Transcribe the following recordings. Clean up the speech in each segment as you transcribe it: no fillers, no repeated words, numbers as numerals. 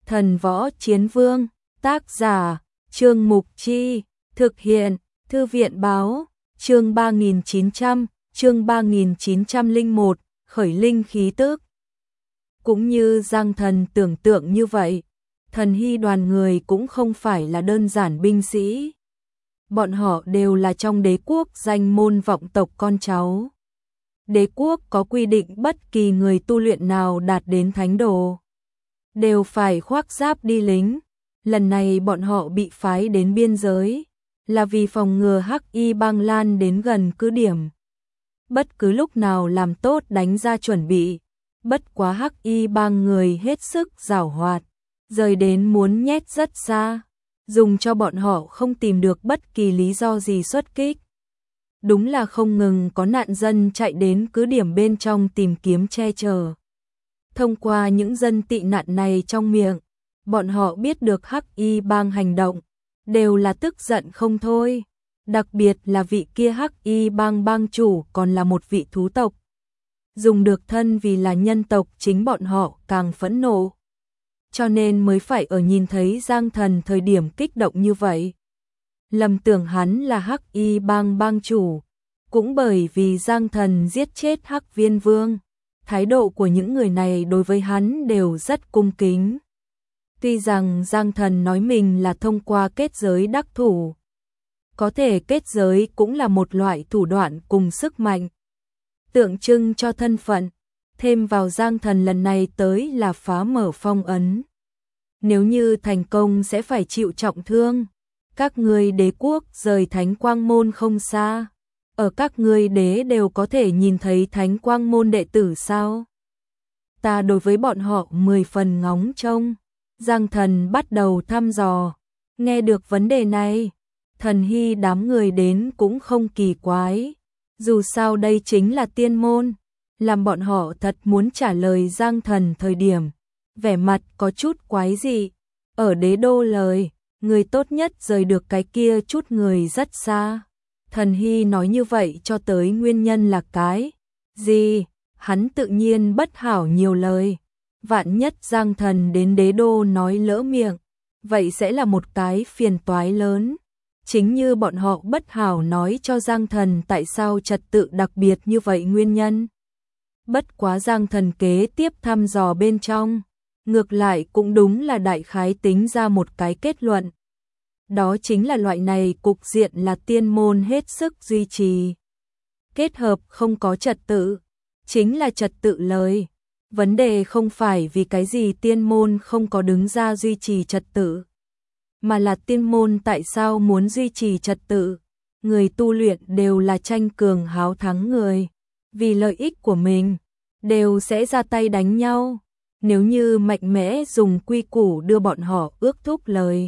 Thần Võ Chiến Vương, tác giả, Trương Mục Chi, thực hiện, Thư viện Báo, chương 3901, khởi linh khí tức. Cũng như Giang Thần tưởng tượng như vậy, Thần Hy đoàn người cũng không phải là đơn giản binh sĩ. Bọn họ đều là trong đế quốc danh môn vọng tộc con cháu. Đế quốc có quy định bất kỳ người tu luyện nào đạt đến thánh đồ đều phải khoác giáp đi lính. Lần này bọn họ bị phái đến biên giới là vì phòng ngừa Hắc Y bang lan đến gần cứ điểm. Bất cứ lúc nào làm tốt đánh ra chuẩn bị. Bất quá Hắc Y bang người hết sức giảo hoạt, rời đến muốn nhét rất xa, dùng cho bọn họ không tìm được bất kỳ lý do gì xuất kích. Đúng là không ngừng có nạn dân chạy đến cứ điểm bên trong tìm kiếm che chở. Thông qua những dân tị nạn này trong miệng, bọn họ biết được Hắc Y bang hành động, đều là tức giận không thôi. Đặc biệt là vị kia Hắc Y bang bang chủ còn là một vị thú tộc. Dùng được thân vì là nhân tộc, chính bọn họ càng phẫn nộ. Cho nên mới phải ở nhìn thấy Giang Thần thời điểm kích động như vậy. Lầm tưởng hắn là Hắc Y bang bang chủ. Cũng bởi vì Giang Thần giết chết Hắc Viên Vương, thái độ của những người này đối với hắn đều rất cung kính. Tuy rằng Giang Thần nói mình là thông qua kết giới đắc thủ, có thể kết giới cũng là một loại thủ đoạn cùng sức mạnh, tượng trưng cho thân phận, thêm vào Giang Thần lần này tới là phá mở phong ấn. Nếu như thành công sẽ phải chịu trọng thương. Các ngươi đế quốc rời Thánh Quang Môn không xa, ở các ngươi đế đều có thể nhìn thấy Thánh Quang Môn đệ tử sao? Ta đối với bọn họ 10 phần ngóng trông. Giang Thần bắt đầu thăm dò. Nghe được vấn đề này, Thần Hy đám người đến cũng không kỳ quái. Dù sao đây chính là tiên môn. Làm bọn họ thật muốn trả lời Giang Thần thời điểm. Vẻ mặt có chút quái dị. Ở đế đô lời, người tốt nhất rời được cái kia chút người rất xa. Thần Hy nói như vậy cho tới nguyên nhân là cái gì? Hắn tự nhiên bất hảo nhiều lời. Vạn nhất Giang Thần đến đế đô nói lỡ miệng, vậy sẽ là một cái phiền toái lớn. Chính như bọn họ bất hảo nói cho Giang Thần tại sao trật tự đặc biệt như vậy nguyên nhân. Bất quá Giang Thần kế tiếp thăm dò bên trong, ngược lại cũng đúng là đại khái tính ra một cái kết luận. Đó chính là loại này cục diện là tiên môn hết sức duy trì. Kết hợp không có trật tự, chính là trật tự lời. Vấn đề không phải vì cái gì tiên môn không có đứng ra duy trì trật tự, mà là tiên môn tại sao muốn duy trì trật tự. Người tu luyện đều là tranh cường háo thắng người, vì lợi ích của mình, đều sẽ ra tay đánh nhau. Nếu như mạnh mẽ dùng quy củ đưa bọn họ ước thúc lời,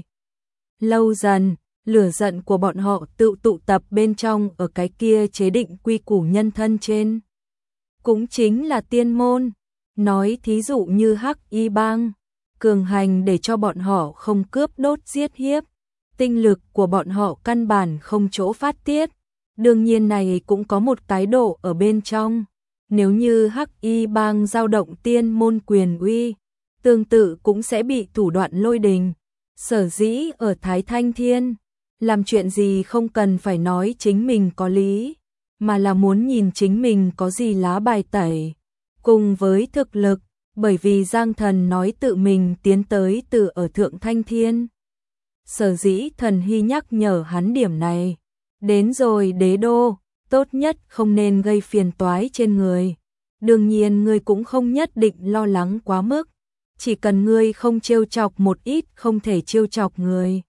lâu dần, lửa giận của bọn họ tự tụ tập bên trong ở cái kia chế định quy củ nhân thân trên. Cũng chính là tiên môn. Nói thí dụ như Hắc Y bang, cường hành để cho bọn họ không cướp đốt giết hiếp. Tinh lực của bọn họ căn bản không chỗ phát tiết. Đương nhiên này cũng có một cái độ ở bên trong. Nếu như Hắc Y bang dao động tiên môn quyền uy, tương tự cũng sẽ bị thủ đoạn lôi đình. Sở dĩ ở Thái Thanh Thiên, làm chuyện gì không cần phải nói chính mình có lý, mà là muốn nhìn chính mình có gì lá bài tẩy. Cùng với thực lực, bởi vì Giang Thần nói tự mình tiến tới từ ở Thượng Thanh Thiên. Sở dĩ Thần Hy nhắc nhở hắn điểm này. Đến rồi đế đô, tốt nhất không nên gây phiền toái trên người. Đương nhiên ngươi cũng không nhất định lo lắng quá mức. Chỉ cần ngươi không trêu chọc một ít không thể trêu chọc người.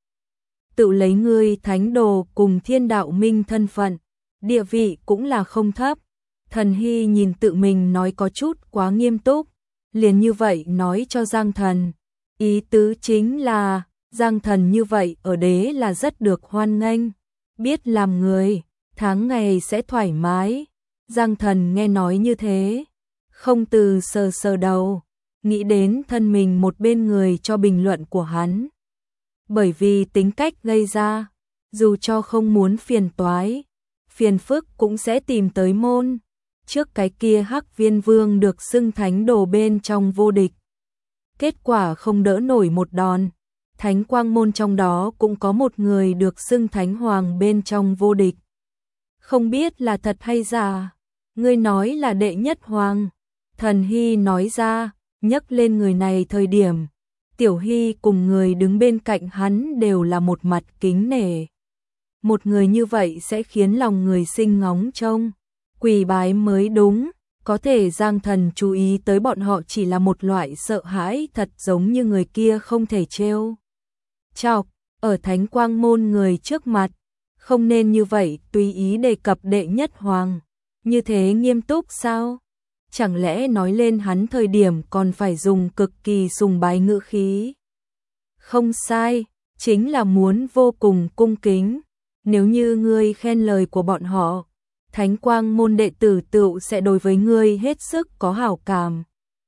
Tự lấy ngươi thánh đồ cùng thiên đạo minh thân phận, địa vị cũng là không thấp. Thần Hy nhìn tự mình nói có chút quá nghiêm túc, liền như vậy nói cho Giang Thần. Ý tứ chính là, Giang Thần như vậy ở đế là rất được hoan nghênh, biết làm người, tháng ngày sẽ thoải mái. Giang Thần nghe nói như thế, không từ sờ sờ đầu, nghĩ đến thân mình một bên người cho bình luận của hắn. Bởi vì tính cách gây ra, dù cho không muốn phiền toái, phiền phức cũng sẽ tìm tới môn. Trước cái kia Hắc Viên Vương được xưng thánh đồ bên trong vô địch. kết quả không đỡ nổi một đòn. Thánh quang môn trong đó cũng có một người được xưng thánh hoàng bên trong vô địch. Không biết là thật hay giả, ngươi nói là đệ nhất hoàng. Thần Hy nói ra, nhắc lên người này thời điểm. Tiểu Hy cùng người đứng bên cạnh hắn đều là một mặt kính nể. Một người như vậy sẽ khiến lòng người sinh ngóng trông, quỳ bái mới đúng. Có thể Giang Thần chú ý tới bọn họ chỉ là một loại sợ hãi, thật giống như người kia không thể trêu chọc ở thánh quang môn người trước mặt. Không nên như vậy tùy ý đề cập đệ nhất hoàng. Như thế nghiêm túc sao? Chẳng lẽ nói lên hắn thời điểm còn phải dùng cực kỳ sùng bái ngữ khí? Không sai, chính là muốn vô cùng cung kính. Nếu như ngươi khen lời của bọn họ, thánh quang môn đệ tử tựu sẽ đối với ngươi hết sức có hảo cảm.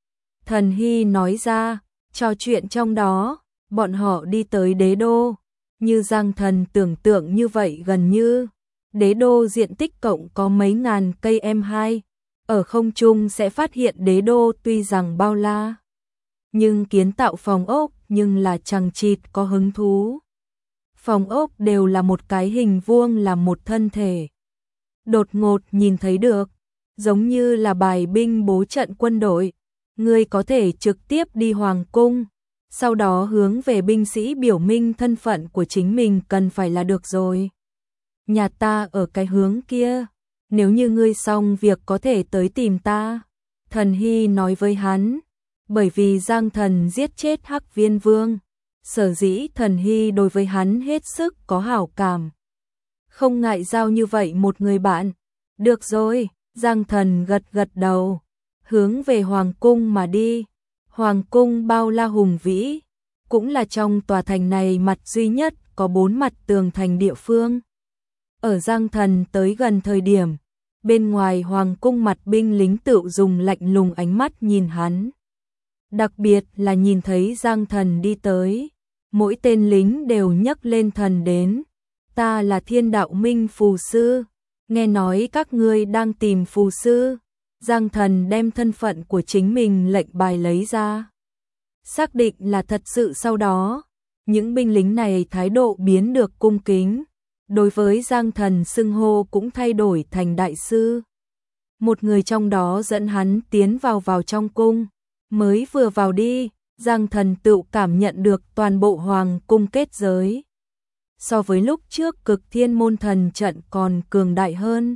Thần Hy nói ra, trò chuyện trong đó, bọn họ đi tới đế đô. Như Giang Thần tưởng tượng như vậy, gần như đế đô diện tích cộng có mấy ngàn cây M2. Ở không trung sẽ phát hiện đế đô tuy rằng bao la, nhưng kiến tạo phòng ốc nhưng là chằng chịt có hứng thú. Phòng ốc đều là một cái hình vuông làm một thân thể. Đột ngột nhìn thấy được, giống như là bài binh bố trận quân đội. Ngươi có thể trực tiếp đi hoàng cung, sau đó hướng về binh sĩ biểu minh thân phận của chính mình cần phải là được rồi. Nhà ta ở cái hướng kia, nếu như ngươi xong việc có thể tới tìm ta. Thần Hy nói với hắn, bởi vì Giang Thần giết chết Hắc Viên Vương, sở dĩ Thần Hy đối với hắn hết sức có hảo cảm. Không ngại giao như vậy một người bạn. Được rồi, Giang Thần gật gật đầu, hướng về hoàng cung mà đi. Hoàng cung bao la hùng vĩ, cũng là trong tòa thành này mặt duy nhất có 4 mặt tường thành địa phương. Ở Giang Thần tới gần thời điểm, bên ngoài hoàng cung mặt binh lính tự dùng lạnh lùng ánh mắt nhìn hắn. Đặc biệt là nhìn thấy Giang Thần đi tới, mỗi tên lính đều nhấc lên thần đến. Ta là Thiên Đạo Minh phù sư, nghe nói các ngươi đang tìm phù sư. Giang Thần đem thân phận của chính mình lệnh bài lấy ra, xác định là thật sự. Sau đó, những binh lính này thái độ biến được cung kính, đối với Giang Thần xưng hô cũng thay đổi thành đại sư. Một người trong đó dẫn hắn tiến vào trong cung, mới vừa vào đi, Giang Thần tự cảm nhận được toàn bộ hoàng cung kết giới. So với lúc trước Cực Thiên Môn Thần trận còn cường đại hơn.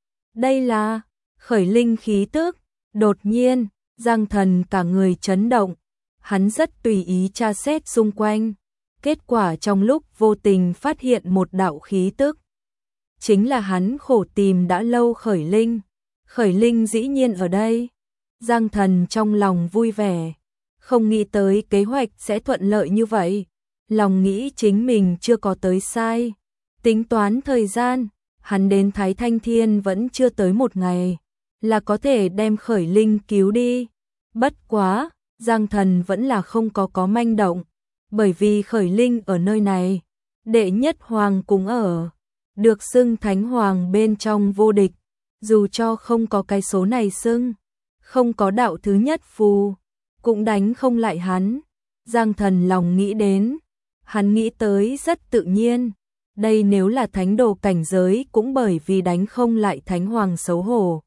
Đây là khởi linh khí tức. Đột nhiên, Giang Thần cả người chấn động. Hắn rất tùy ý tra xét xung quanh. Kết quả trong lúc vô tình phát hiện một đạo khí tức. Chính là hắn khổ tìm đã lâu khởi linh. Khởi linh dĩ nhiên ở đây. Giang Thần trong lòng vui vẻ. Không nghĩ tới kế hoạch sẽ thuận lợi như vậy. Lòng nghĩ chính mình chưa có tới sai. Tính toán thời gian, hắn đến Thái Thanh Thiên vẫn chưa tới một ngày, là có thể đem khởi linh cứu đi. Bất quá, Giang Thần vẫn là không có manh động, bởi vì khởi linh ở nơi này, đệ nhất hoàng cũng ở, được xưng thánh hoàng bên trong vô địch, dù cho không có cái số này xưng, không có đạo thứ nhất phù, cũng đánh không lại hắn. Giang Thần lòng nghĩ đến, hắn nghĩ tới rất tự nhiên, đây nếu là thánh đồ cảnh giới cũng bởi vì đánh không lại thánh hoàng xấu hổ.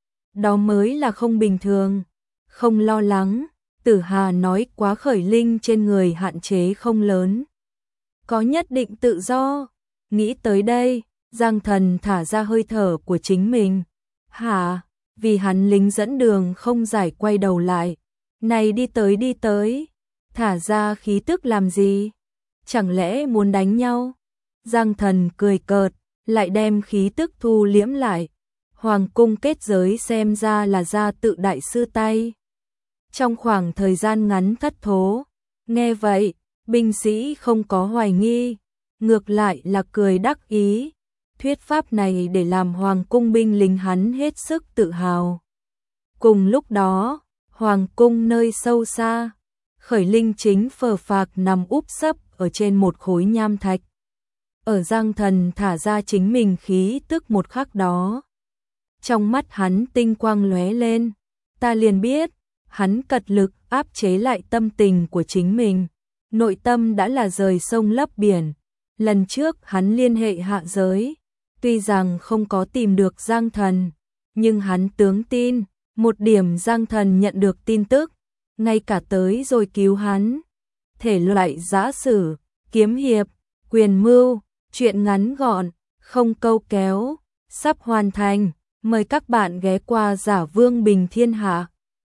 Đó mới là không bình thường, không lo lắng. Tử Hà nói quá khởi linh trên người hạn chế không lớn, có nhất định tự do. Nghĩ tới đây, Giang Thần thả ra hơi thở của chính mình. Hả? Vì hắn lính dẫn đường không giải quay đầu lại. Này đi tới, thả ra khí tức làm gì? Chẳng lẽ muốn đánh nhau? Giang Thần cười cợt, lại đem khí tức thu liễm lại. Hoàng cung kết giới xem ra là ra tự đại sư tay. Trong khoảng thời gian ngắn thất thố, nghe vậy, binh sĩ không có hoài nghi, ngược lại là cười đắc ý. Thuyết pháp này để làm hoàng cung binh lính hắn hết sức tự hào. Cùng lúc đó, hoàng cung nơi sâu xa, khởi linh chính phờ phạc nằm úp sấp ở trên một khối nham thạch. Ở Giang Thần thả ra chính mình khí tức một khắc đó, trong mắt hắn tinh quang lóe lên, ta liền biết, hắn cật lực áp chế lại tâm tình của chính mình. Nội tâm đã là rời sông lấp biển. Lần trước hắn liên hệ hạ giới, tuy rằng không có tìm được Giang Thần, nhưng hắn tướng tin, một điểm Giang Thần nhận được tin tức, ngay cả tới rồi cứu hắn. Thể loại giã sử, kiếm hiệp, quyền mưu, truyện ngắn gọn, không câu kéo, sắp hoàn thành. Mời các bạn ghé qua Giả Vương Bình Thiên Hạ.